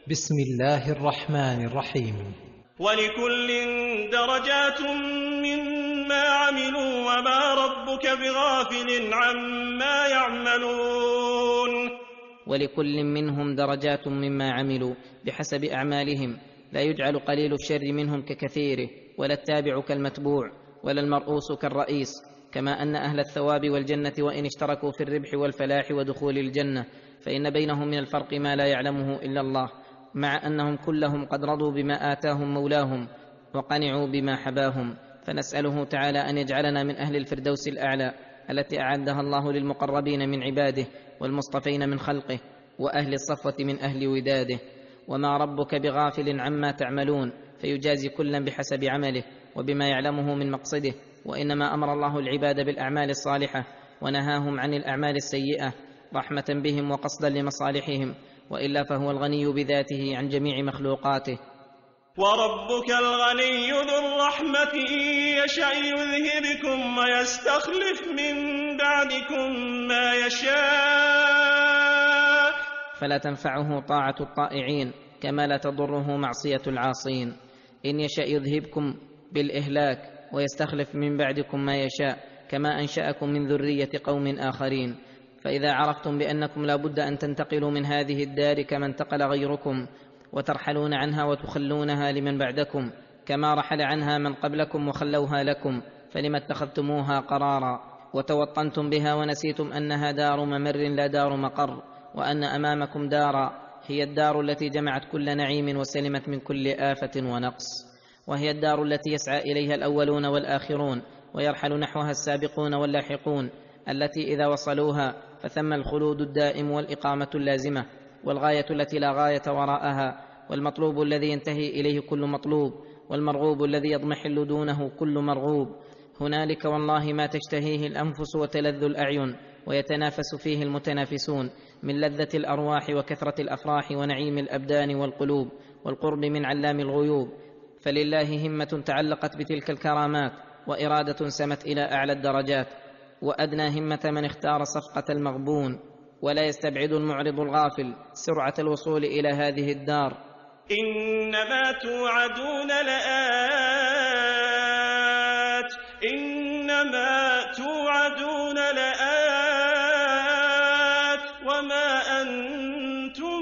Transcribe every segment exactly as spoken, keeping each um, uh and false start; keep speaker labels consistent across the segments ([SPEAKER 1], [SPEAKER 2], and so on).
[SPEAKER 1] بسم الله الرحمن الرحيم.
[SPEAKER 2] ولكل درجات مما عملوا وما ربك بغافل عما يعملون.
[SPEAKER 3] ولكل منهم درجات مما عملوا بحسب أعمالهم، لا يجعل قليل الشر منهم ككثيره، ولا التابع كالمتبوع، ولا المرؤوس كالرئيس، كما أن أهل الثواب والجنة وإن اشتركوا في الربح والفلاح ودخول الجنة فإن بينهم من الفرق ما لا يعلمه إلا الله، مع أنهم كلهم قد رضوا بما آتاهم مولاهم وقنعوا بما حباهم. فنسأله تعالى أن يجعلنا من أهل الفردوس الأعلى التي أعدها الله للمقربين من عباده والمصطفين من خلقه وأهل الصفوة من أهل وداده. وما ربك بغافل عما تعملون، فيجازي كلا بحسب عمله وبما يعلمه من مقصده. وإنما أمر الله العباد بالأعمال الصالحة ونهاهم عن الأعمال السيئة رحمة بهم وقصدا لمصالحهم، وإلا فهو الغني بذاته عن جميع مخلوقاته.
[SPEAKER 2] وربك الغني ذو الرحمة إن يشأ يذهبكم ويستخلف من بعدكم ما يشاء،
[SPEAKER 3] فلا تنفعه طاعة الطائعين كما لا تضره معصية العاصين. إن يشأ يذهبكم بالإهلاك ويستخلف من بعدكم ما يشاء، كما أنشأكم من ذرية قوم آخرين. فإذا عرفتم بأنكم لا بد أن تنتقلوا من هذه الدار كما انتقل غيركم، وترحلون عنها وتخلونها لمن بعدكم كما رحل عنها من قبلكم وخلوها لكم، فلم اتخذتموها قرارا وتوطنتم بها ونسيتم أنها دار ممر لا دار مقر، وأن أمامكم دارا هي الدار التي جمعت كل نعيم وسلمت من كل آفة ونقص، وهي الدار التي يسعى إليها الأولون والآخرون ويرحل نحوها السابقون واللاحقون، التي إذا وصلوها فثم الخلود الدائم والإقامة اللازمة، والغاية التي لا غاية وراءها، والمطلوب الذي ينتهي إليه كل مطلوب، والمرغوب الذي يضمحل دونه كل مرغوب. هنالك والله ما تشتهيه الأنفس وتلذ الأعين ويتنافس فيه المتنافسون من لذة الأرواح وكثرة الأفراح ونعيم الأبدان والقلوب والقرب من علام الغيوب. فلله همة تعلقت بتلك الكرامات، وإرادة سمت إلى أعلى الدرجات، وأدنى همة من اختار صفقة المغبون. ولا يستبعد المعرض الغافل سرعة الوصول إلى هذه الدار.
[SPEAKER 2] إنما توعدون لآت إنما توعدون لآت وما أنتم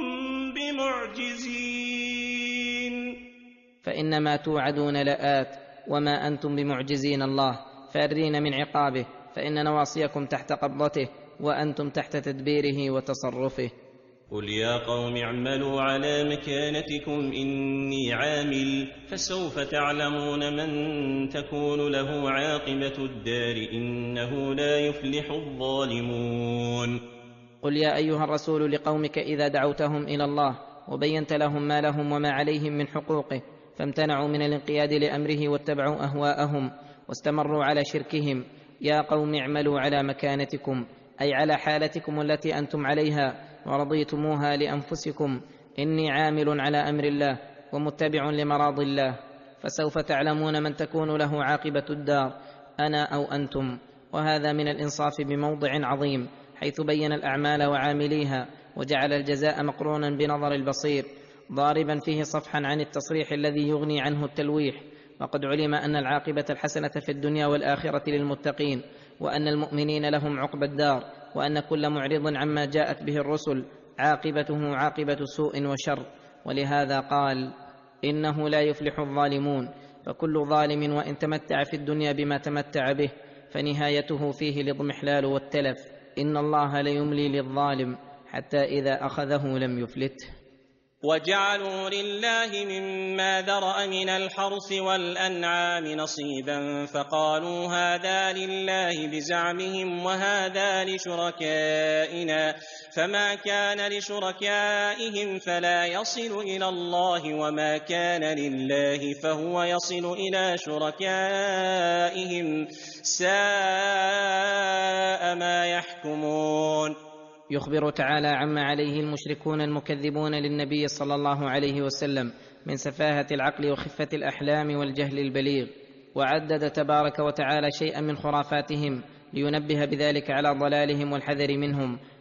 [SPEAKER 2] بمعجزين.
[SPEAKER 3] فإنما توعدون لآت وما أنتم بمعجزين الله فارين من عقابه، فإن نواصيكم تحت قبضته وأنتم تحت تدبيره وتصرفه.
[SPEAKER 2] قل يا قوم اعملوا على مكانتكم إني عامل فسوف تعلمون من تكون له عاقبة الدار إنه لا يفلح الظالمون.
[SPEAKER 3] قل يا أيها الرسول لقومك إذا دعوتهم إلى الله وبينت لهم ما لهم وما عليهم من حقوقه فامتنعوا من الانقياد لأمره واتبعوا أهواءهم واستمروا على شركهم، يا قوم اعملوا على مكانتكم أي على حالتكم التي أنتم عليها ورضيتموها لأنفسكم، إني عامل على أمر الله ومتبع لمراض الله، فسوف تعلمون من تكون له عاقبة الدار أنا أو أنتم. وهذا من الإنصاف بموضع عظيم، حيث بين الأعمال وعامليها وجعل الجزاء مقرونا بنظر البصير، ضاربا فيه صفحا عن التصريح الذي يغني عنه التلويح. وقد علم أن العاقبة الحسنة في الدنيا والآخرة للمتقين، وأن المؤمنين لهم عقبى الدار، وأن كل معرض عما جاءت به الرسل عاقبته عاقبة سوء وشر. ولهذا قال إنه لا يفلح الظالمون، فكل ظالم وإن تمتع في الدنيا بما تمتع به فنهايته فيه الاضمحلال والتلف. إن الله ليملي للظالم حتى إذا أخذه لم يفلته.
[SPEAKER 2] وجعلوا لله مما ذرأ من الحرث والأنعام نصيبا فقالوا هذا لله بزعمهم وهذا لشركائنا، فما كان لشركائهم فلا يصل إلى الله وما كان لله فهو يصل إلى شركائهم، ساء ما يحكمون.
[SPEAKER 3] يخبر تعالى عما عليه المشركون المكذبون للنبي صلى الله عليه وسلم من سفاهة العقل وخفة الأحلام والجهل البليغ، وعدد تبارك وتعالى شيئا من خرافاتهم لينبه بذلك على ضلالهم والحذر منهم،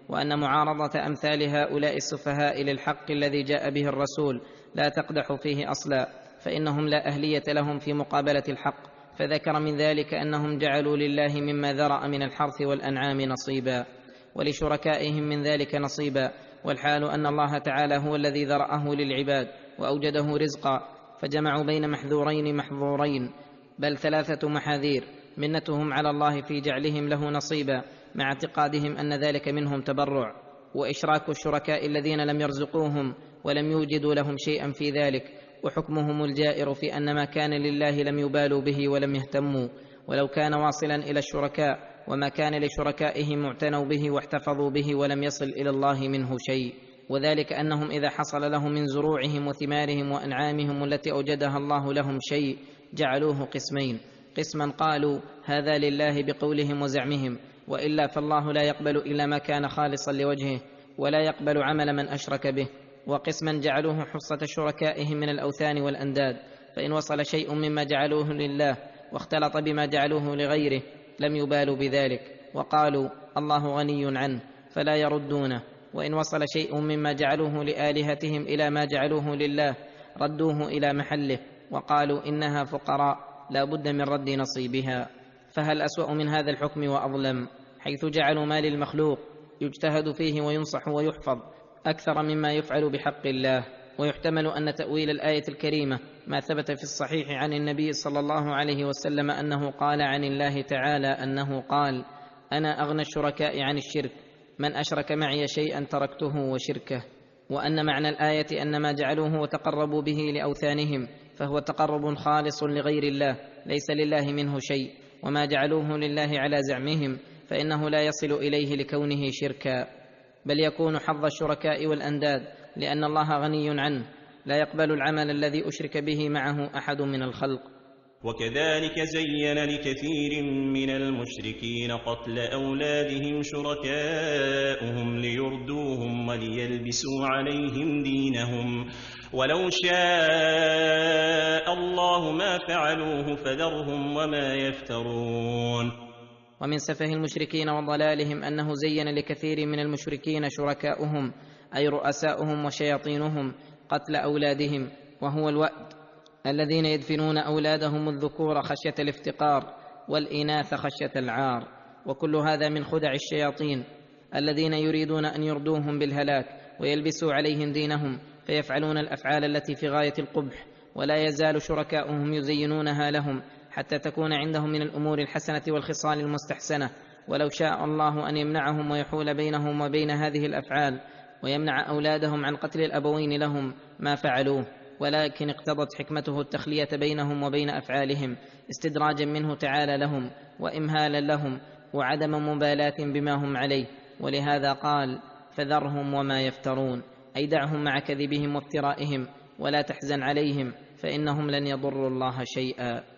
[SPEAKER 3] وأن معارضة أمثال هؤلاء السفهاء للحق الذي جاء به الرسول لا تقدح فيه أصلا، فإنهم لا أهلية لهم في مقابلة الحق. فذكر من ذلك أنهم جعلوا لله مما ذرأ من الحرث والأنعام نصيبا، ولشركائهم من ذلك نصيبا، والحال أن الله تعالى هو الذي ذرأه للعباد وأوجده رزقا، فجمعوا بين محذورين محظورين، بل ثلاثة محاذير: منتهم على الله في جعلهم له نصيبا مع اعتقادهم أن ذلك منهم تبرع، وإشراك الشركاء الذين لم يرزقوهم ولم يوجدوا لهم شيئا في ذلك، وحكمهم الجائر في أن ما كان لله لم يبالوا به ولم يهتموا، ولو كان واصلا إلى الشركاء، وما كان لشركائهم اعتنوا به واحتفظوا به ولم يصل إلى الله منه شيء. وذلك أنهم إذا حصل لهم من زروعهم وثمارهم وأنعامهم التي أوجدها الله لهم شيء جعلوه قسمين: قسما قالوا هذا لله بقولهم وزعمهم، وإلا فالله لا يقبل إلا ما كان خالصا لوجهه، ولا يقبل عمل من أشرك به. وقسما جعلوه حصة شركائهم من الأوثان والأنداد، فإن وصل شيء مما جعلوه لله واختلط بما جعلوه لغيره لم يبالوا بذلك، وقالوا الله غني عنه فلا يردونه. وإن وصل شيء مما جعلوه لآلهتهم إلى ما جعلوه لله ردوه إلى محله، وقالوا إنها فقراء لا بد من رد نصيبها. فهل أسوأ من هذا الحكم وأظلم، حيث جعلوا ما للمخلوق يجتهد فيه وينصح ويحفظ أكثر مما يفعل بحق الله. ويحتمل أن تأويل الآية الكريمة ما ثبت في الصحيح عن النبي صلى الله عليه وسلم أنه قال عن الله تعالى أنه قال: أنا أغنى الشركاء عن الشرك، من أشرك معي شيئا تركته وشركه. وأن معنى الآية أن ما جعلوه وتقربوا به لأوثانهم فهو تقرب خالص لغير الله ليس لله منه شيء، وما جعلوه لله على زعمهم فإنه لا يصل إليه لكونه شركا، بل يكون حظ الشركاء والأنداد، لأن الله غني عنه لا يقبل العمل الذي أشرك به معه أحد من الخلق.
[SPEAKER 2] وكذلك زين لكثير من المشركين قتل أولادهم شركاؤهم ليردوهم وليلبسوا عليهم دينهم، ولو شاء الله ما فعلوه فذرهم وما يفترون.
[SPEAKER 3] ومن سفه المشركين وضلالهم أنه زين لكثير من المشركين شركاؤهم أي رؤساؤهم وشياطينهم قتل أولادهم، وهو الوأد الذين يدفنون أولادهم الذكور خشية الافتقار والإناث خشية العار. وكل هذا من خدع الشياطين الذين يريدون أن يردوهم بالهلاك ويلبسوا عليهم دينهم، فيفعلون الأفعال التي في غاية القبح، ولا يزال شركاؤهم يزينونها لهم حتى تكون عندهم من الأمور الحسنة والخصال المستحسنة. ولو شاء الله أن يمنعهم ويحول بينهم وبين هذه الأفعال ويمنع أولادهم عن قتل الأبوين لهم ما فعلوه، ولكن اقتضت حكمته التخلية بينهم وبين أفعالهم استدراجا منه تعالى لهم وإمهالا لهم وعدم مبالاة بما هم عليه. ولهذا قال: فذرهم وما يفترون، أي دعهم مع كذبهم وافترائهم ولا تحزن عليهم فإنهم لن يضروا الله شيئا.